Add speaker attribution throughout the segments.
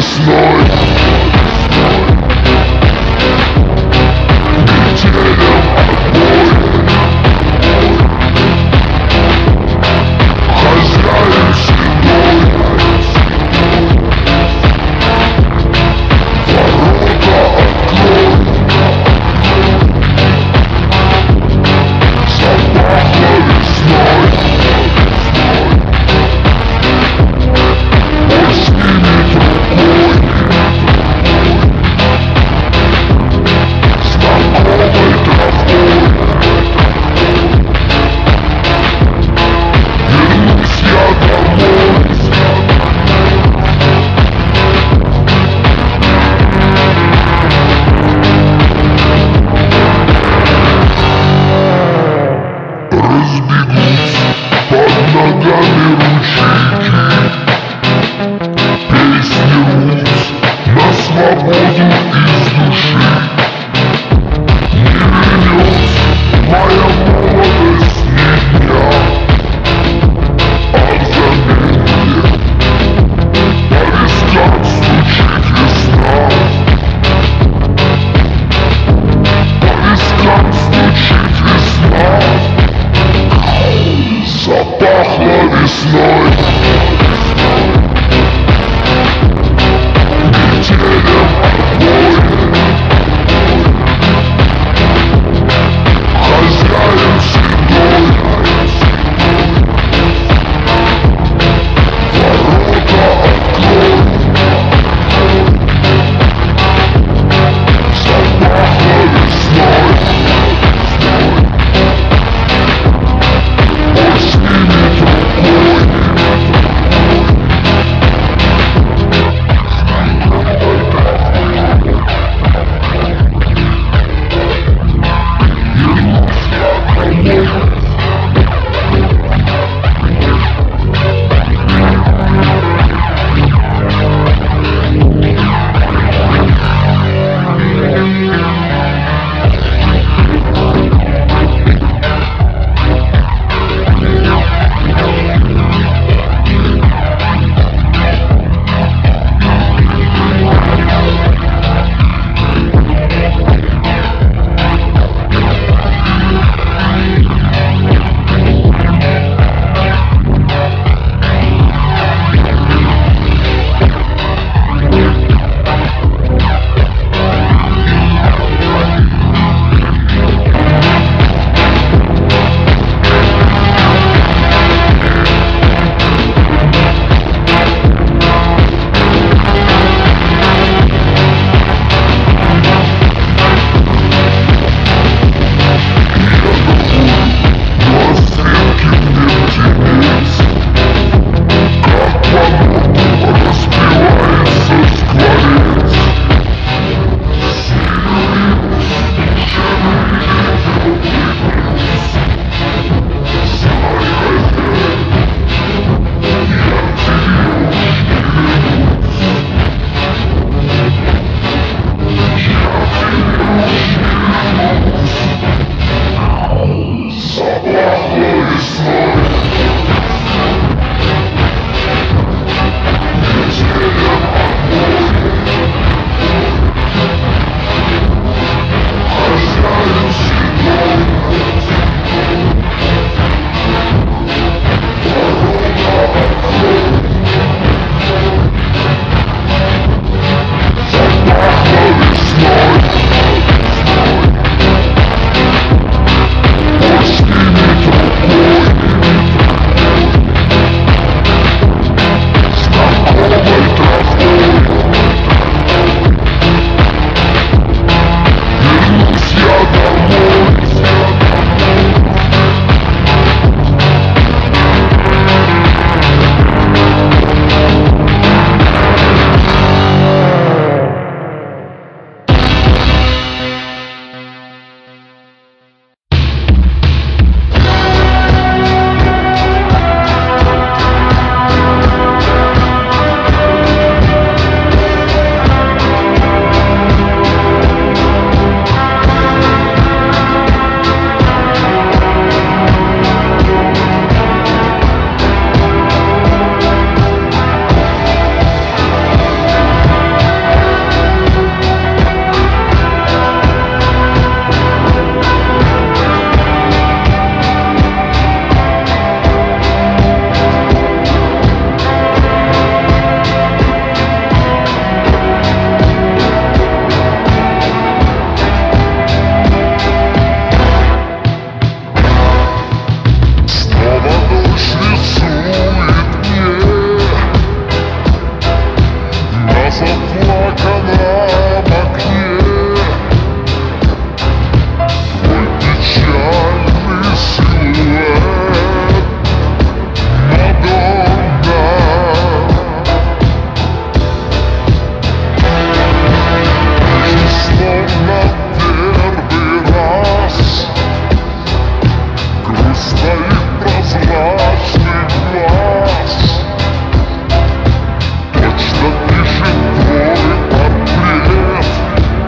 Speaker 1: весной. Метелям отбой. Хозяин седой. Ворота открой. Запахло весной. Он снимет рукой знакомой травой. Вернусь я домой. Разбегутся под ногами ручейки. Песни рвутся на свободу из души. Не вернется моя молодость ни дня, а взамен мне по вискам стучит весна. По вискам стучит весна. Запахло весной. Метелям отбой. заплаканном окне. Твой печальный силуэт, Мадонна. Вижу словно первый раз грусть твоих прозрачных глаз. Точно пишет твой портрет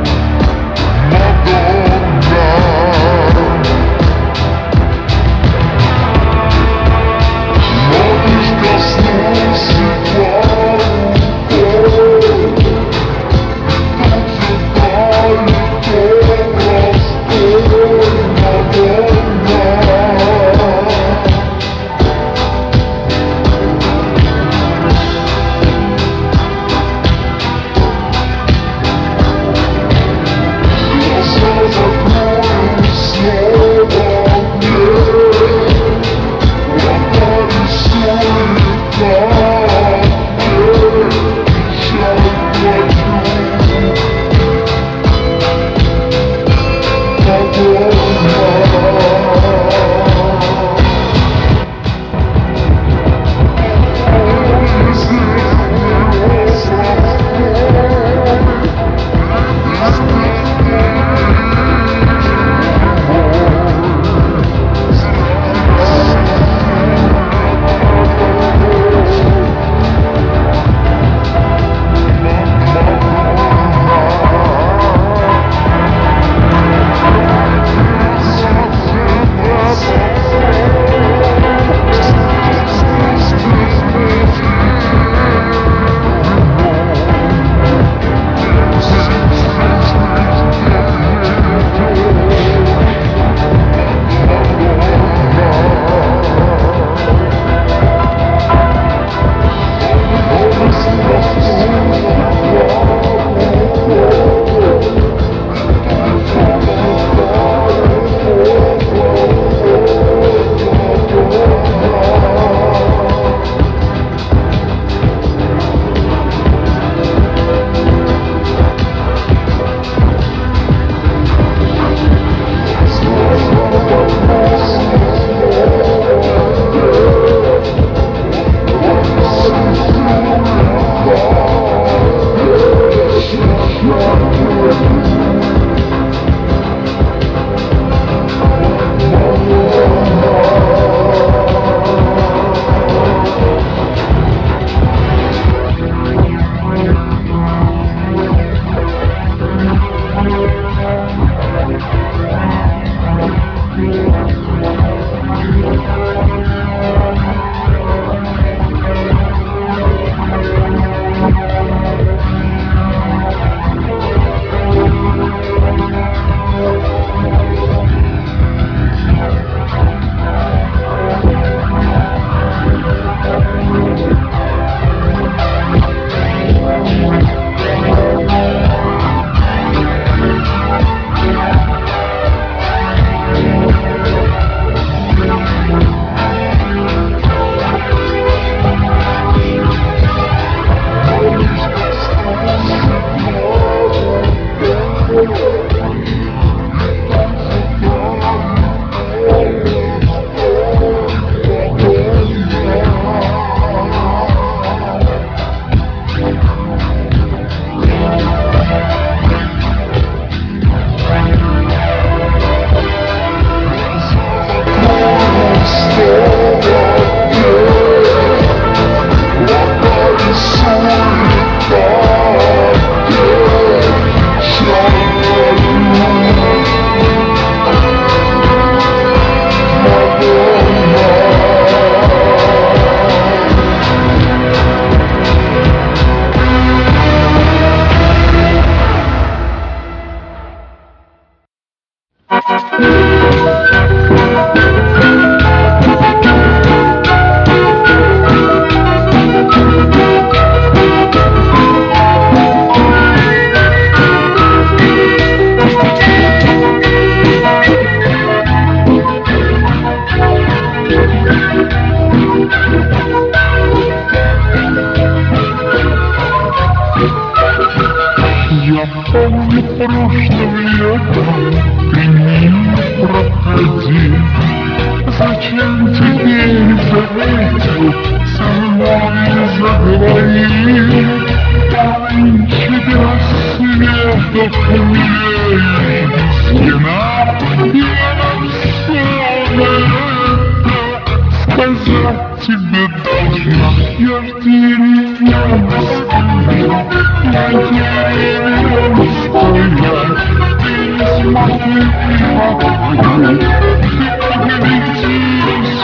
Speaker 1: Я помню прошлым летом ты мимо проходил. Зачем теперь заметил, со мной заговорил? Нынче до рассветов милее стена. Я нам все это сказать тебе должна. Я в деревенской, на деревенской, ты не смотри вокруг, ты поглядись.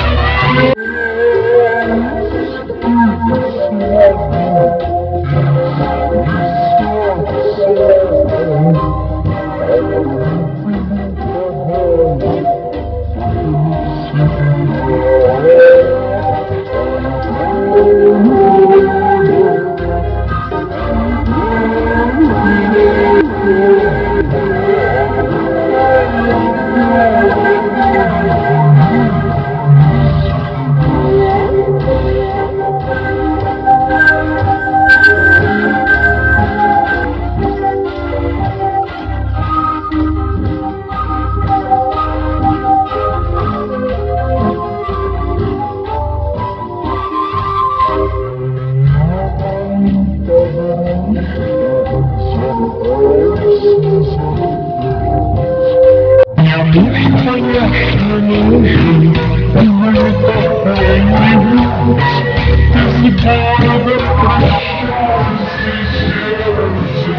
Speaker 1: Конечно, не нужен, уже такой не будь. Ты с городом прощайся, сердце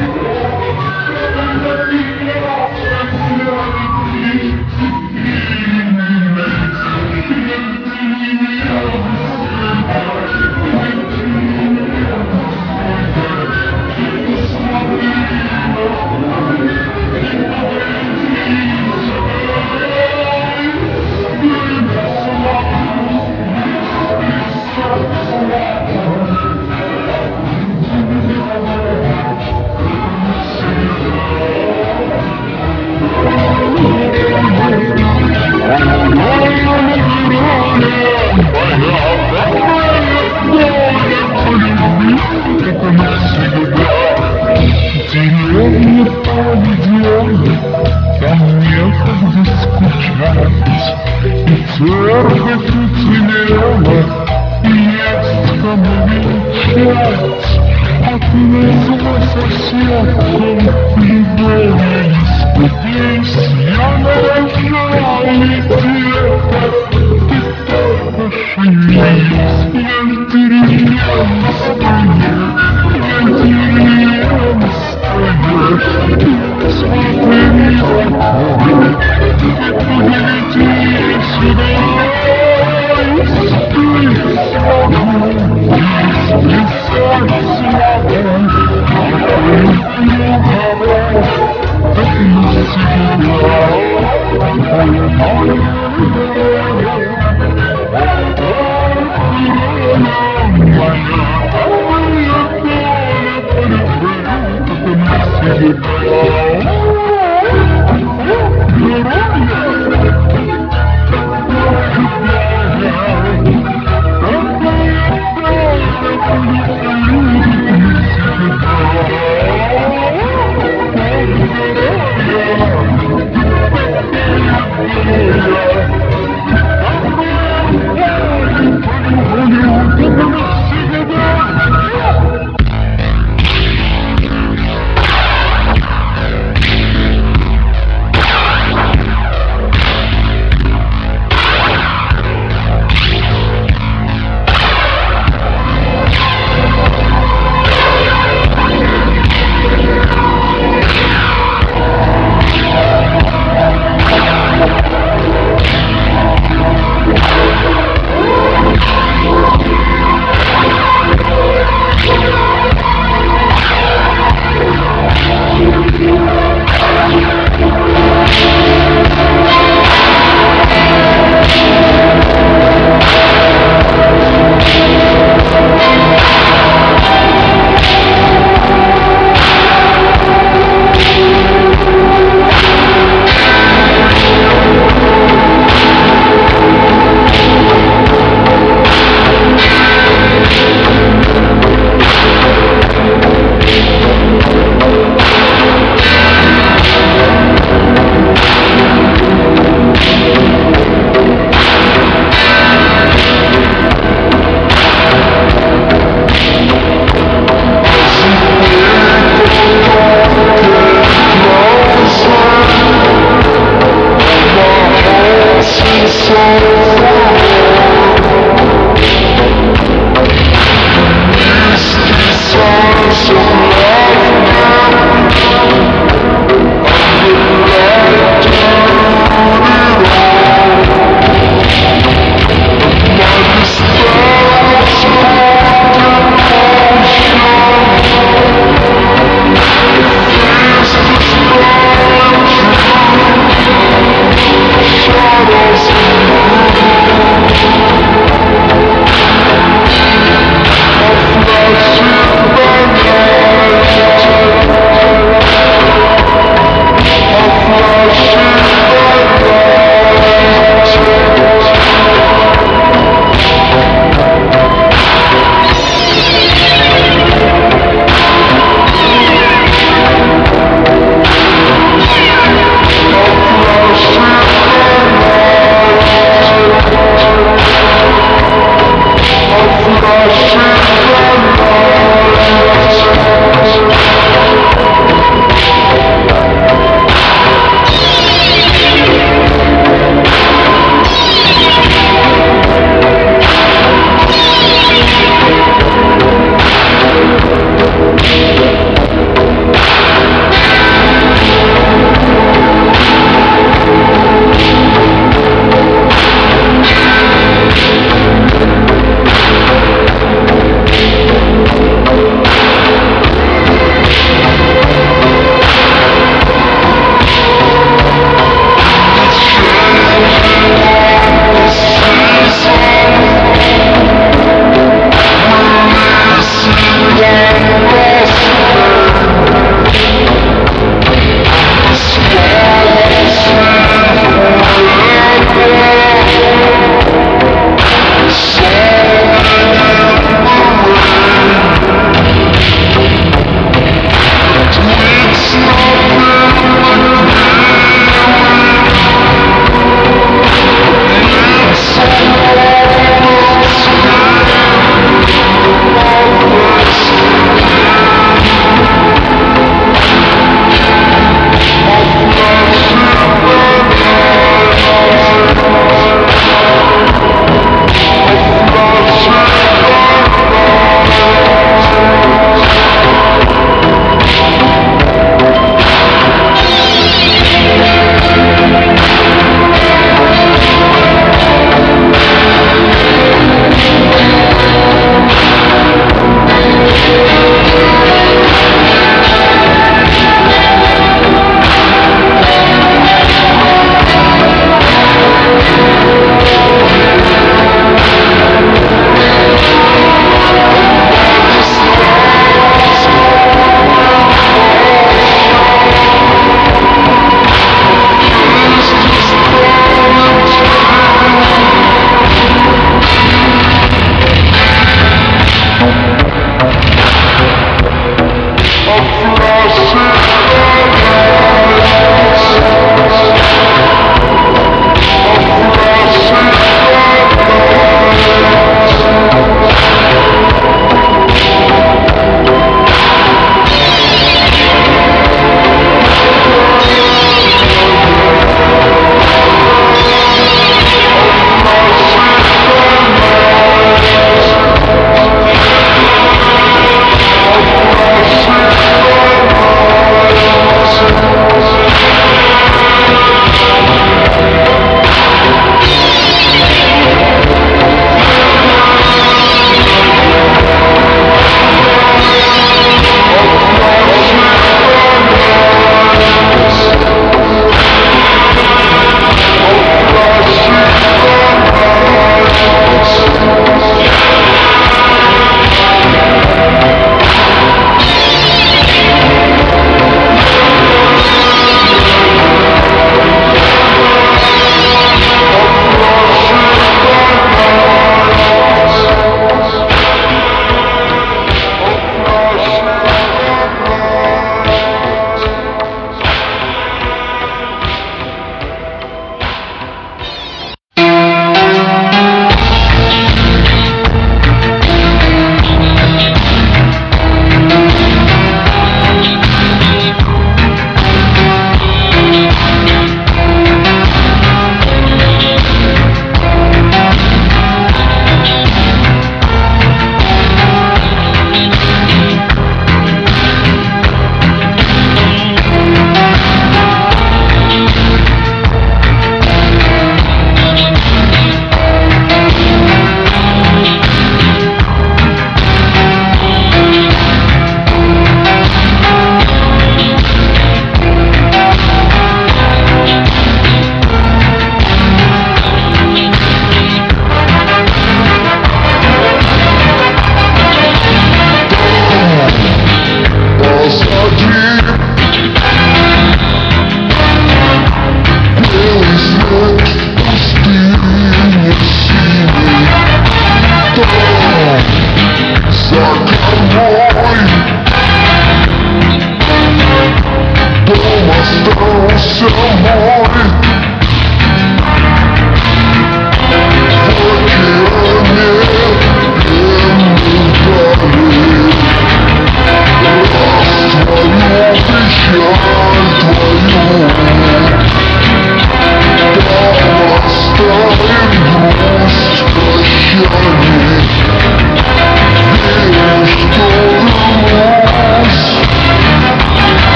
Speaker 1: деревня поведена, там некогда скучать, и церковь уцелела, и есть кому венчать. А ты назло соседкам любовью не скупись. Я нарожала где-то, ты только шевелись. Я в деревенской, я в деревенской, ты смотри вокруг, ты погляди сюда.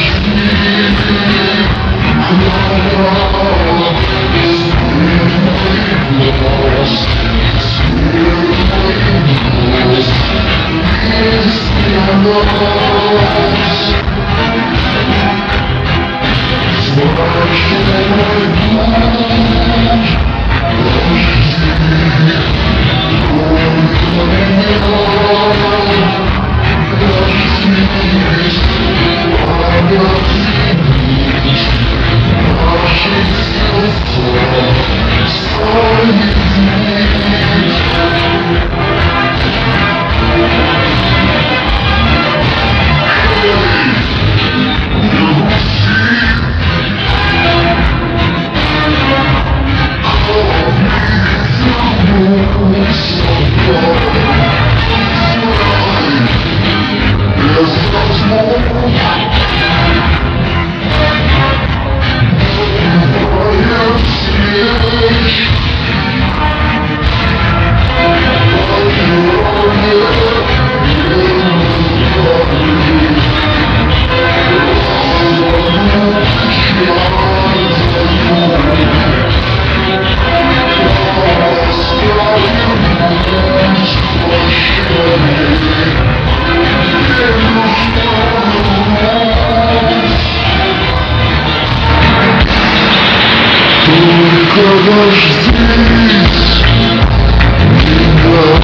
Speaker 1: Только здесь меня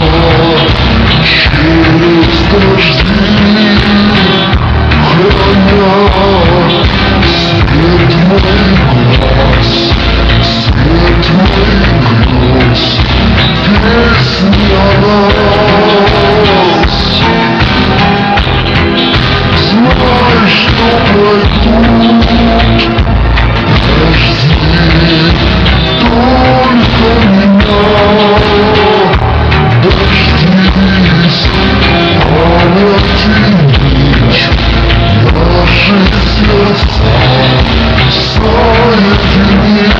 Speaker 1: через дожди, храня свет моих глаз, свет моих грез, песни о нас. Знай, что пройдут дожди, только меня дождись, обратись, наши сердца соединить.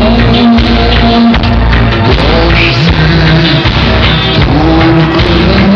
Speaker 1: Дожди, только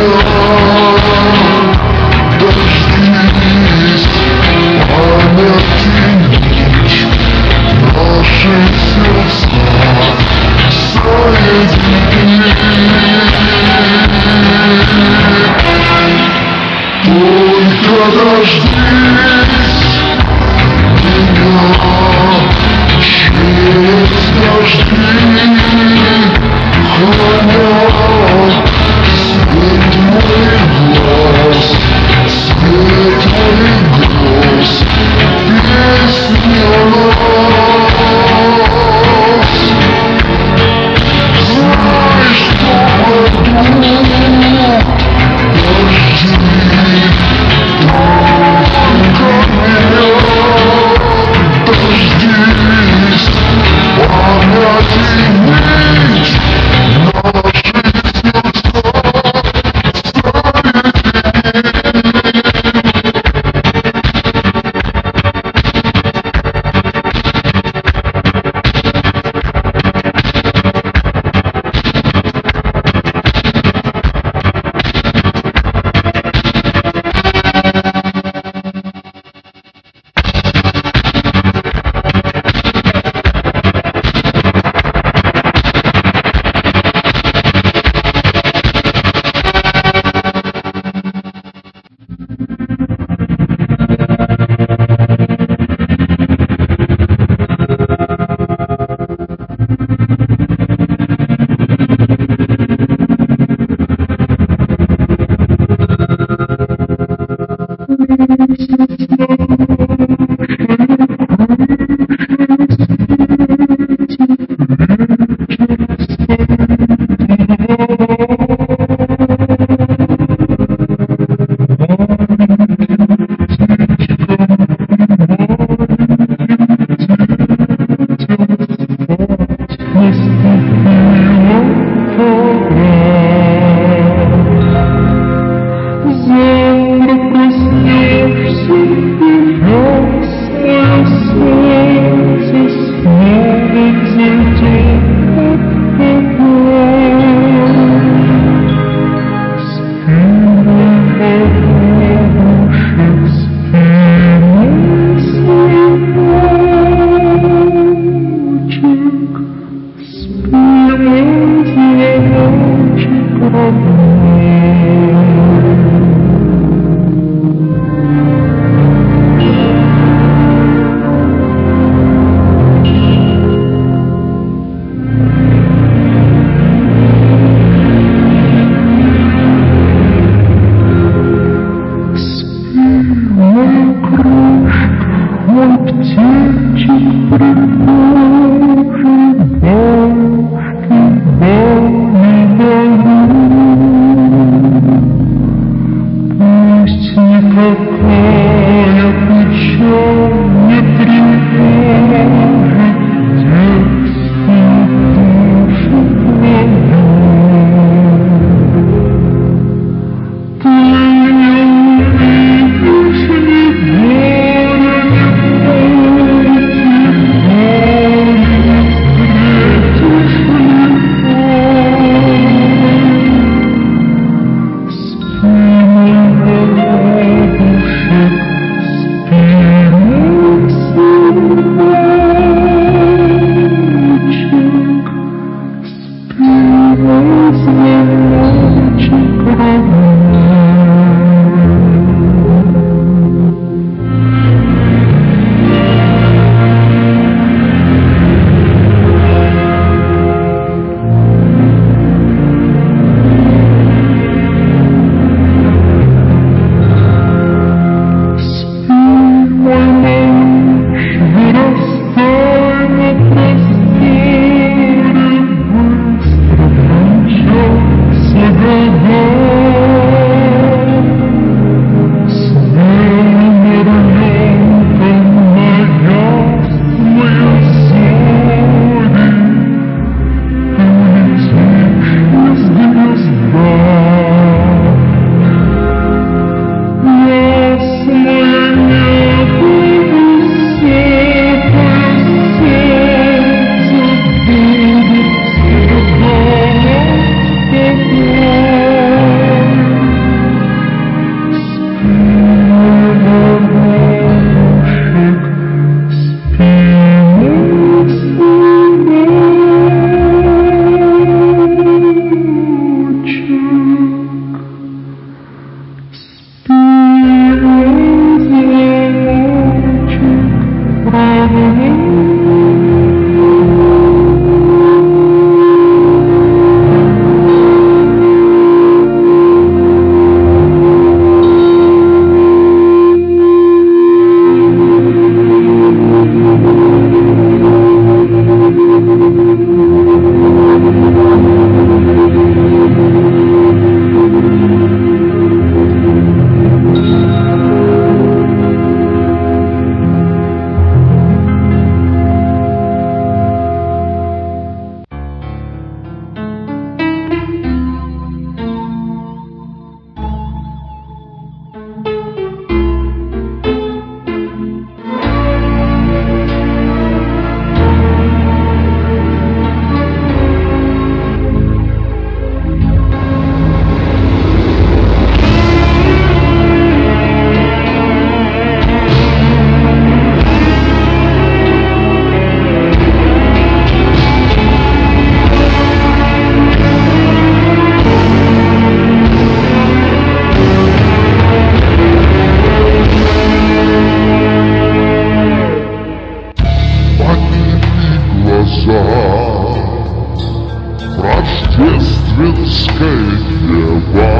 Speaker 1: рождественской дева,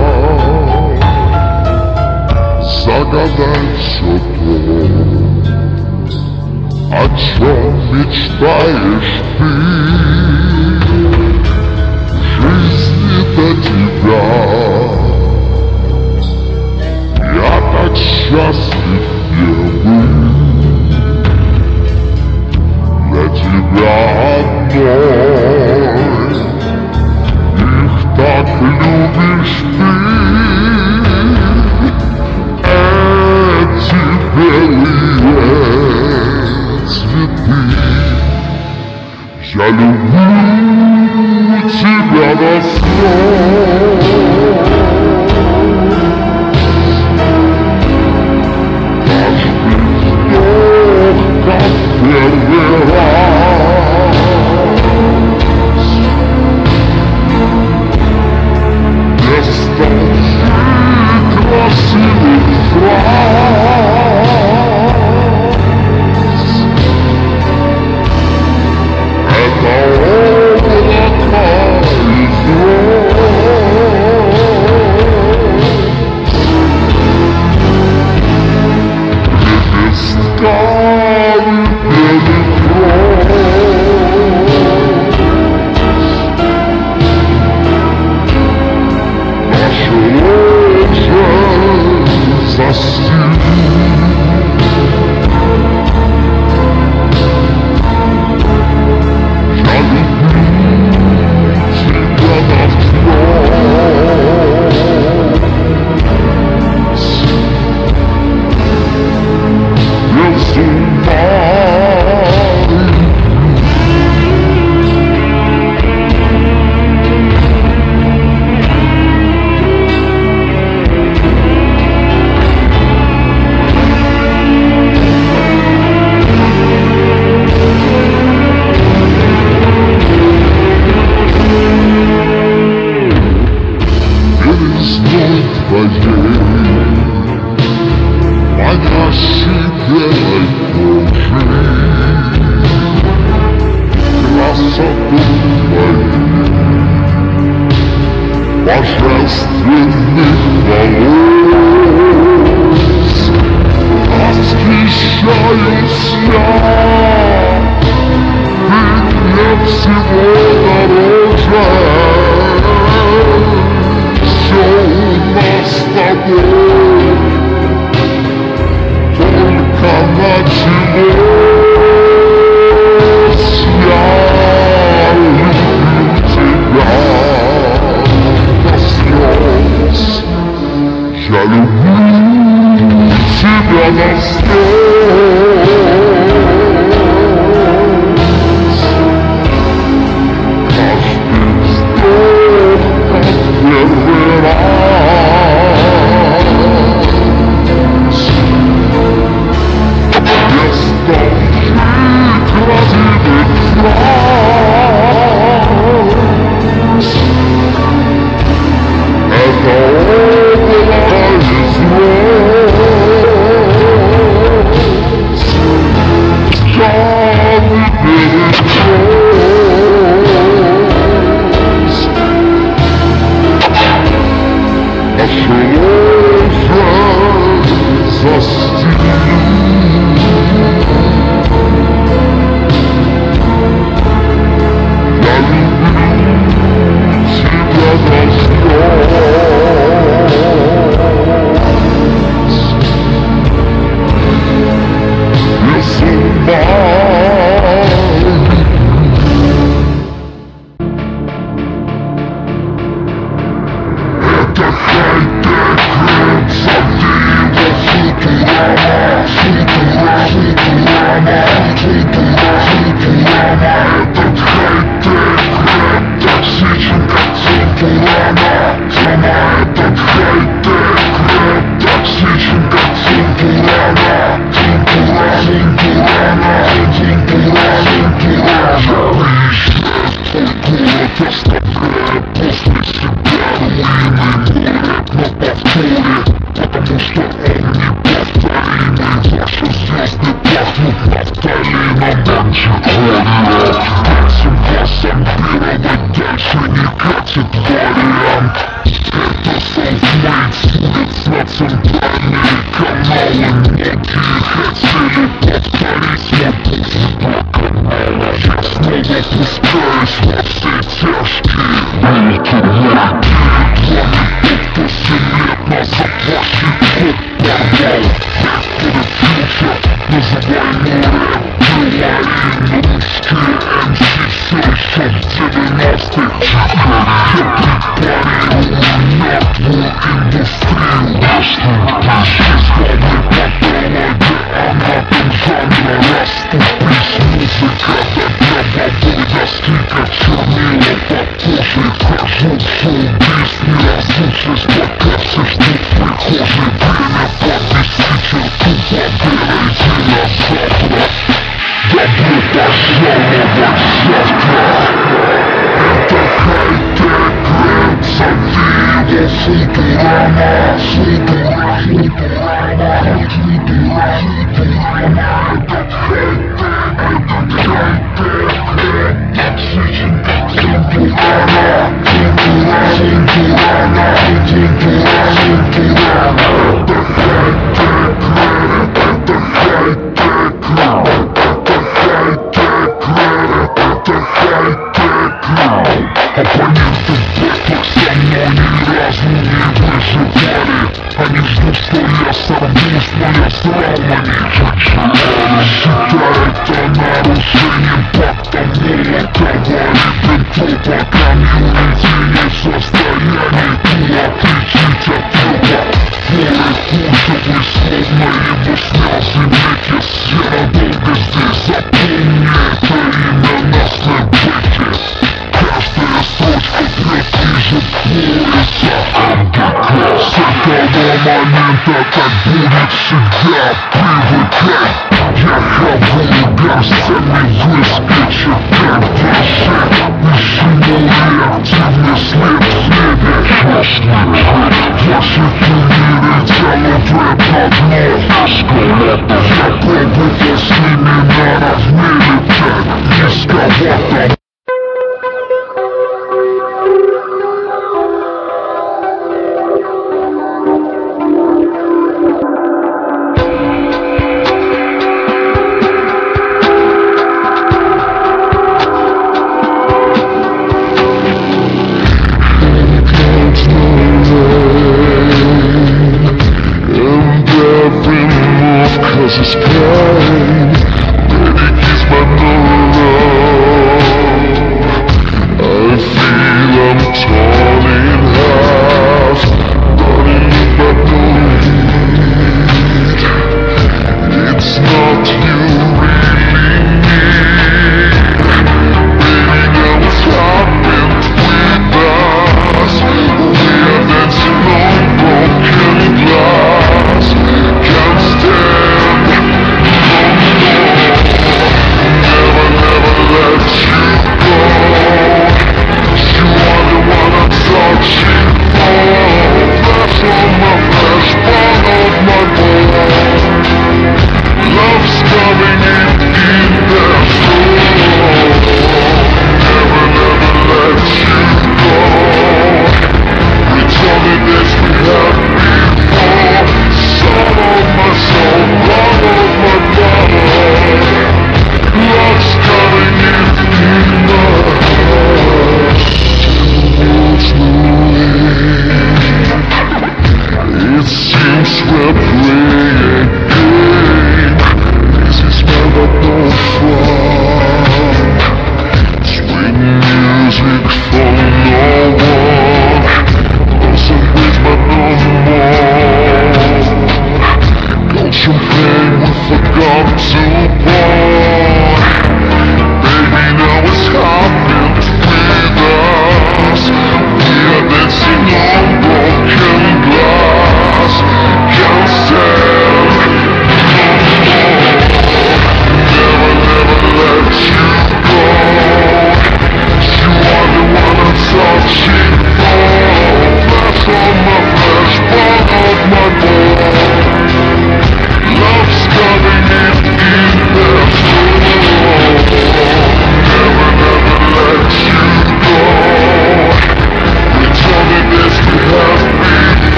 Speaker 1: загадай все то, о чем мечтаешь ты. В жизни до тебя я так счастлив, белый, для тебя одной. Их так любишь ты, эти белые цветы. Я люблю тебя до слез. Каждый вздох, как первый раз. Без толщи красивых фраз. Это облако из роз. божественных волос. Восхищаюсь я, ты мне всего дороже. Все у нас с тобой только началось. Я люблю тебя до слез. Я люблю тебя до слез. Каждый вздох, как первый раз. Я стал жить ради этих фраз. Это облако из роз. Жадный перекос. Наши ложи застелю. Я люблю тебя до слез. Без ума это хай-тек рэп, зови его Футурама. Футурама, Футурама. Этот хай-тек рэп токсичен, как Футурама. Этот хай-тек рэп токсичен, как Футурама. Футурама. Я приезжаю в твой город, оставляя после себя руины. Мой рэп на повторе, потому что он неповторимый. Ваши звезды пахнут нафталином. Антихорио, этим вас зомбировать дальше не катит вариант. Это self-made с улиц на центральные каналы. Многие хотели повторить мой путь до канала. Я снова пускаюсь во все тяжкие. Ультер мой перед вами тот, кто 7 лет назад ваши код порвал. Back to the future, называй мой рэп Беларин. Русские MC все еще в 90-х. Я препарирую мертвую индустрию. Из главной патологии анатом жанра. Расступись, музыка, до гробовой доски, как чернила под кожей. Вхожу в шоу-биз, не разучусь, пока все ждут в прихожей. Время подвести черту, подберите на завтра. Добро пожаловать завтра. Это хай-тек рэп, зови его Футурама. Футурама. Этот хай-тек рэп токсичен, как Футурама. Футурама. Это хай-тек рэп, это хай-тек рэп. Оппоненты в бэтлах со мной ни разу не выживали. Они ждут, что я сорвусь, но я с травмами. Считаю это нарушением пакта Молотова Риббентропа. Комьюнити не в состоянии отличить от трупа. Поры культовый, словно его снял землеки. Я надолго здесь, запомни это имя на снэпбэке. Каждая строчка прет ниже пояса МГК. С этого момента так будет всегда, привыкай. Я хаваю горстями выскочек, как дышит. Ищи мой реактивный след в небе. Ваши кумиры тянут рэп на дно. Я пробовал с ними наравне летать. Низковато.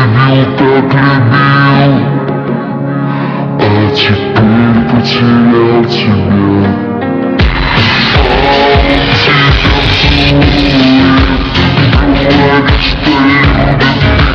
Speaker 1: а теперь потерял тебя. Говорит, что любит,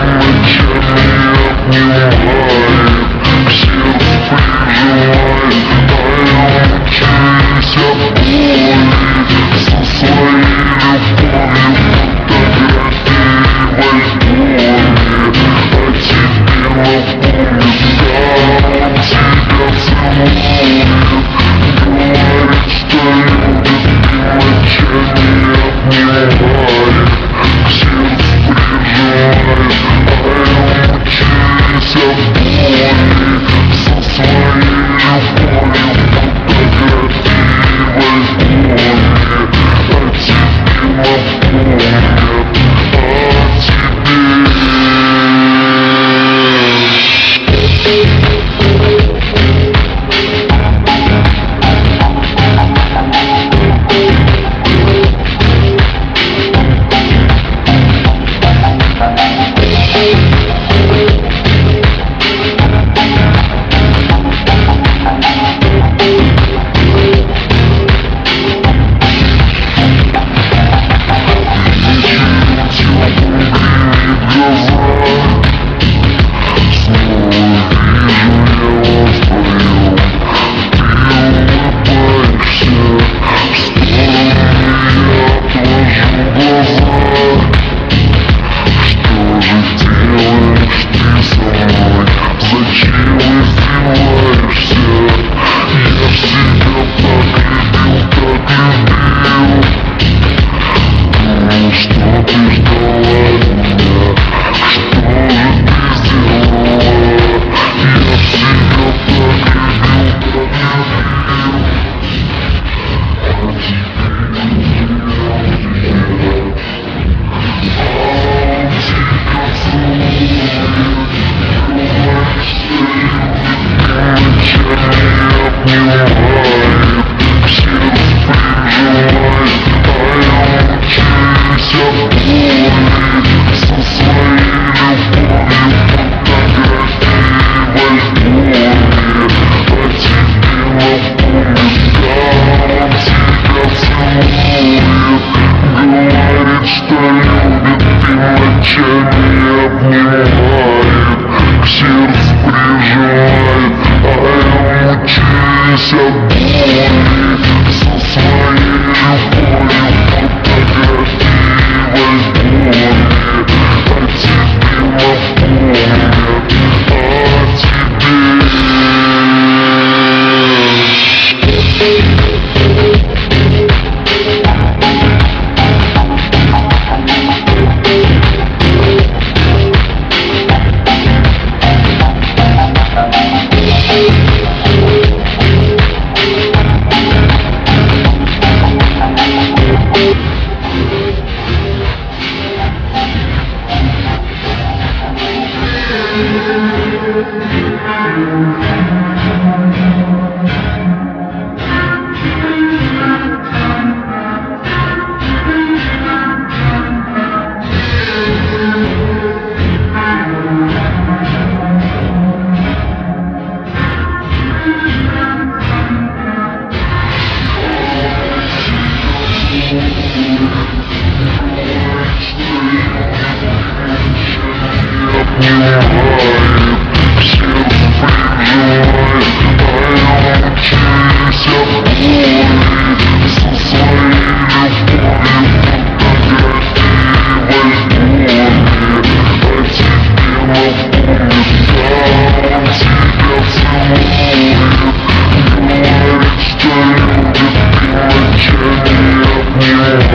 Speaker 1: ночами обнимает, к сердцу прижимает, а я мучаюсь от боли. Со своей любовью фотографии в альбоме, а тебе напомнит, да, он тебя целует. Говорит, что любит, ночами обнимает, к сердцу прижимает, а я мучаюсь от боли. Со своей любовью фотографии в альбоме, а тебе напомнят о тебе.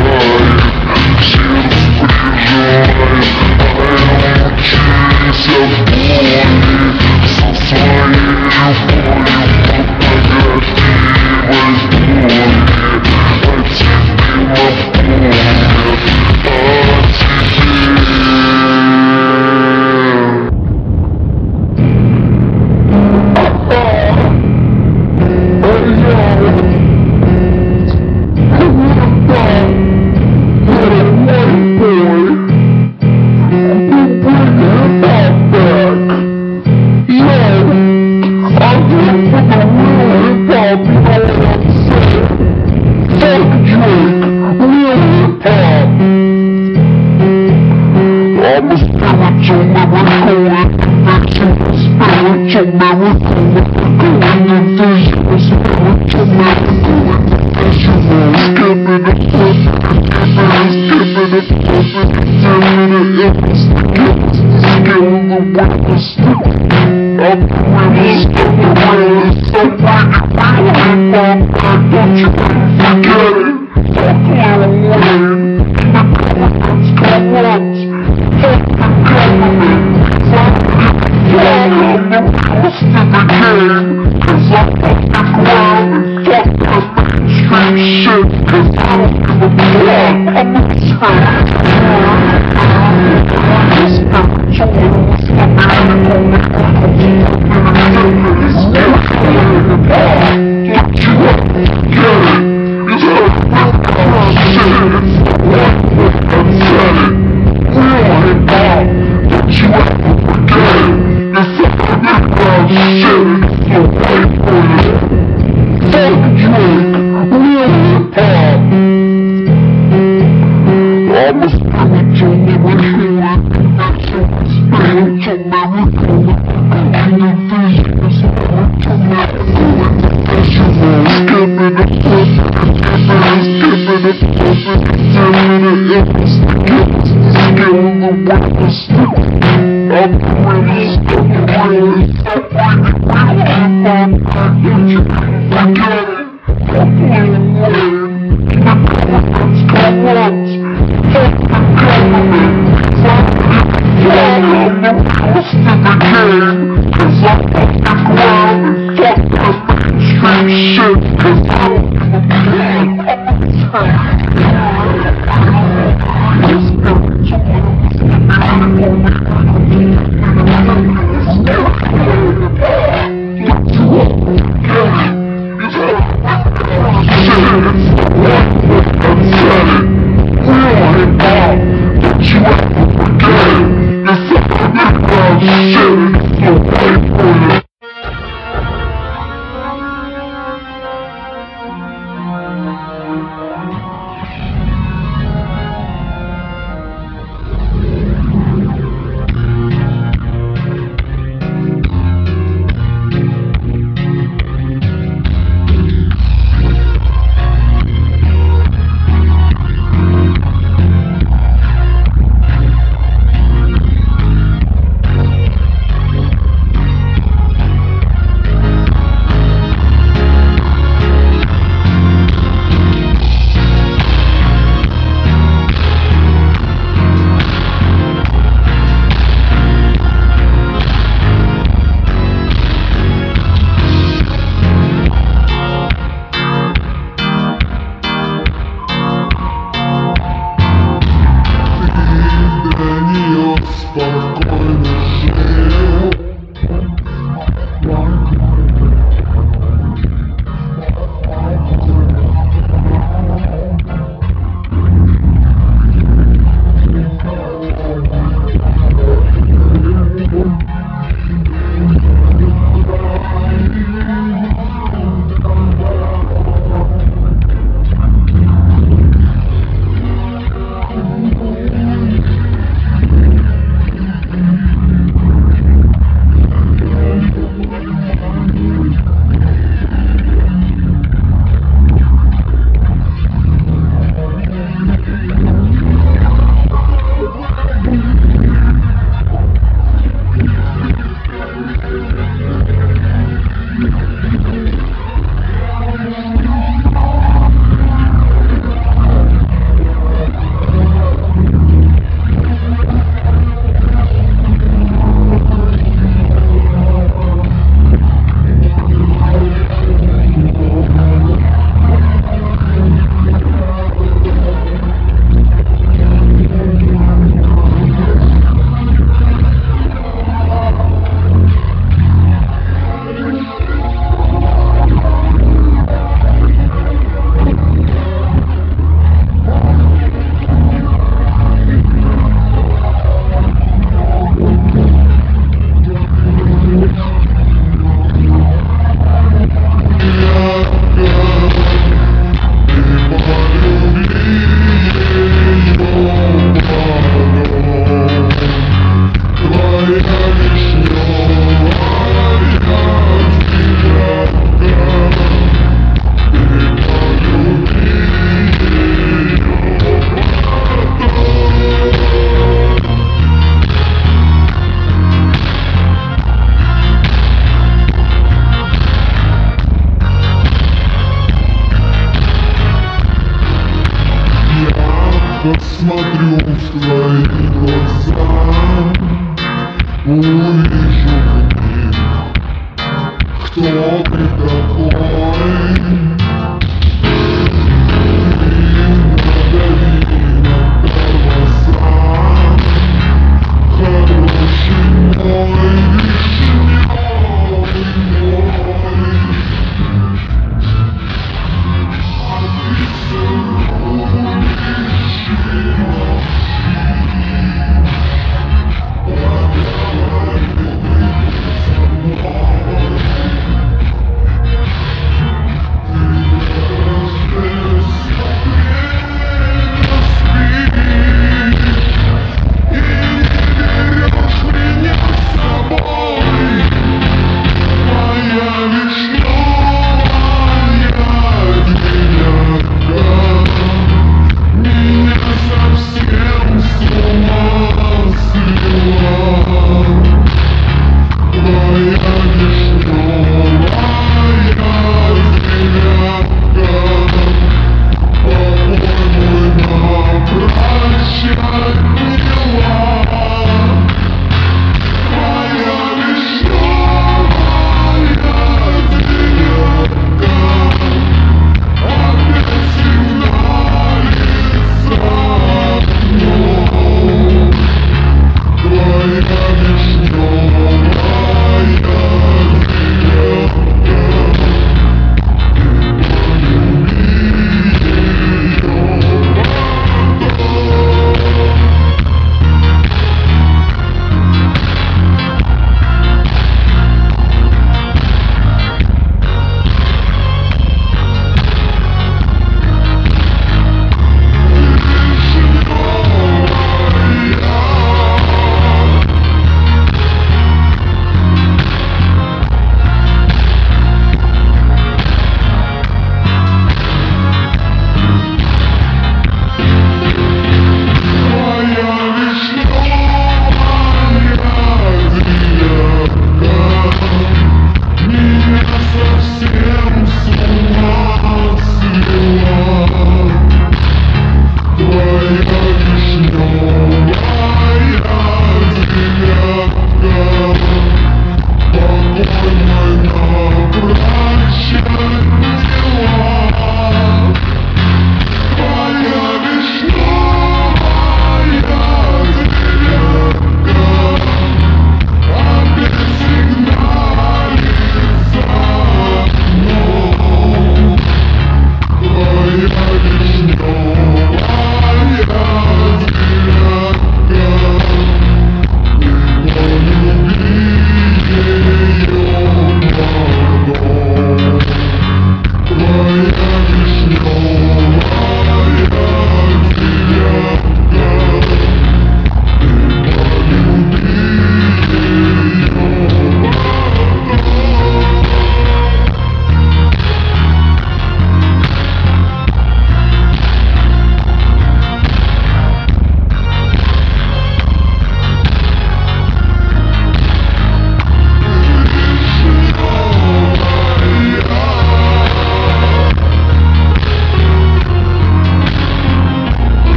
Speaker 1: So I'm a spiritual miracle invention, spiritual miracle invention, spiritual miracle invention. Skipping the perfect, skipping the perfect, skipping the illness, the skill of the witness. I'm really skipping away, so when you feel it, don't you forget it. Fuck little Wayne, the government's corrupt. Fuck the government, fuck the I'm the worst in the game, 'cause I'm off the ground and fuck the mainstream shit, 'cause I don't give a fuck. I'm a I'm a spiritual miracle invention, spiritual miracle invention, spiritual miracle invention. Skipping the perfect, skipping the perfect, skipping the illness, the skill of the witness. I'm really skipping away, so when you feel it, don't you forget it. Fuck little Wayne, the government's corrupt. Fuck the government, fuck the I'm the worst in the game, 'cause I'm off the ground and fuck the mainstream shit, 'cause I don't give a fuck. Shit.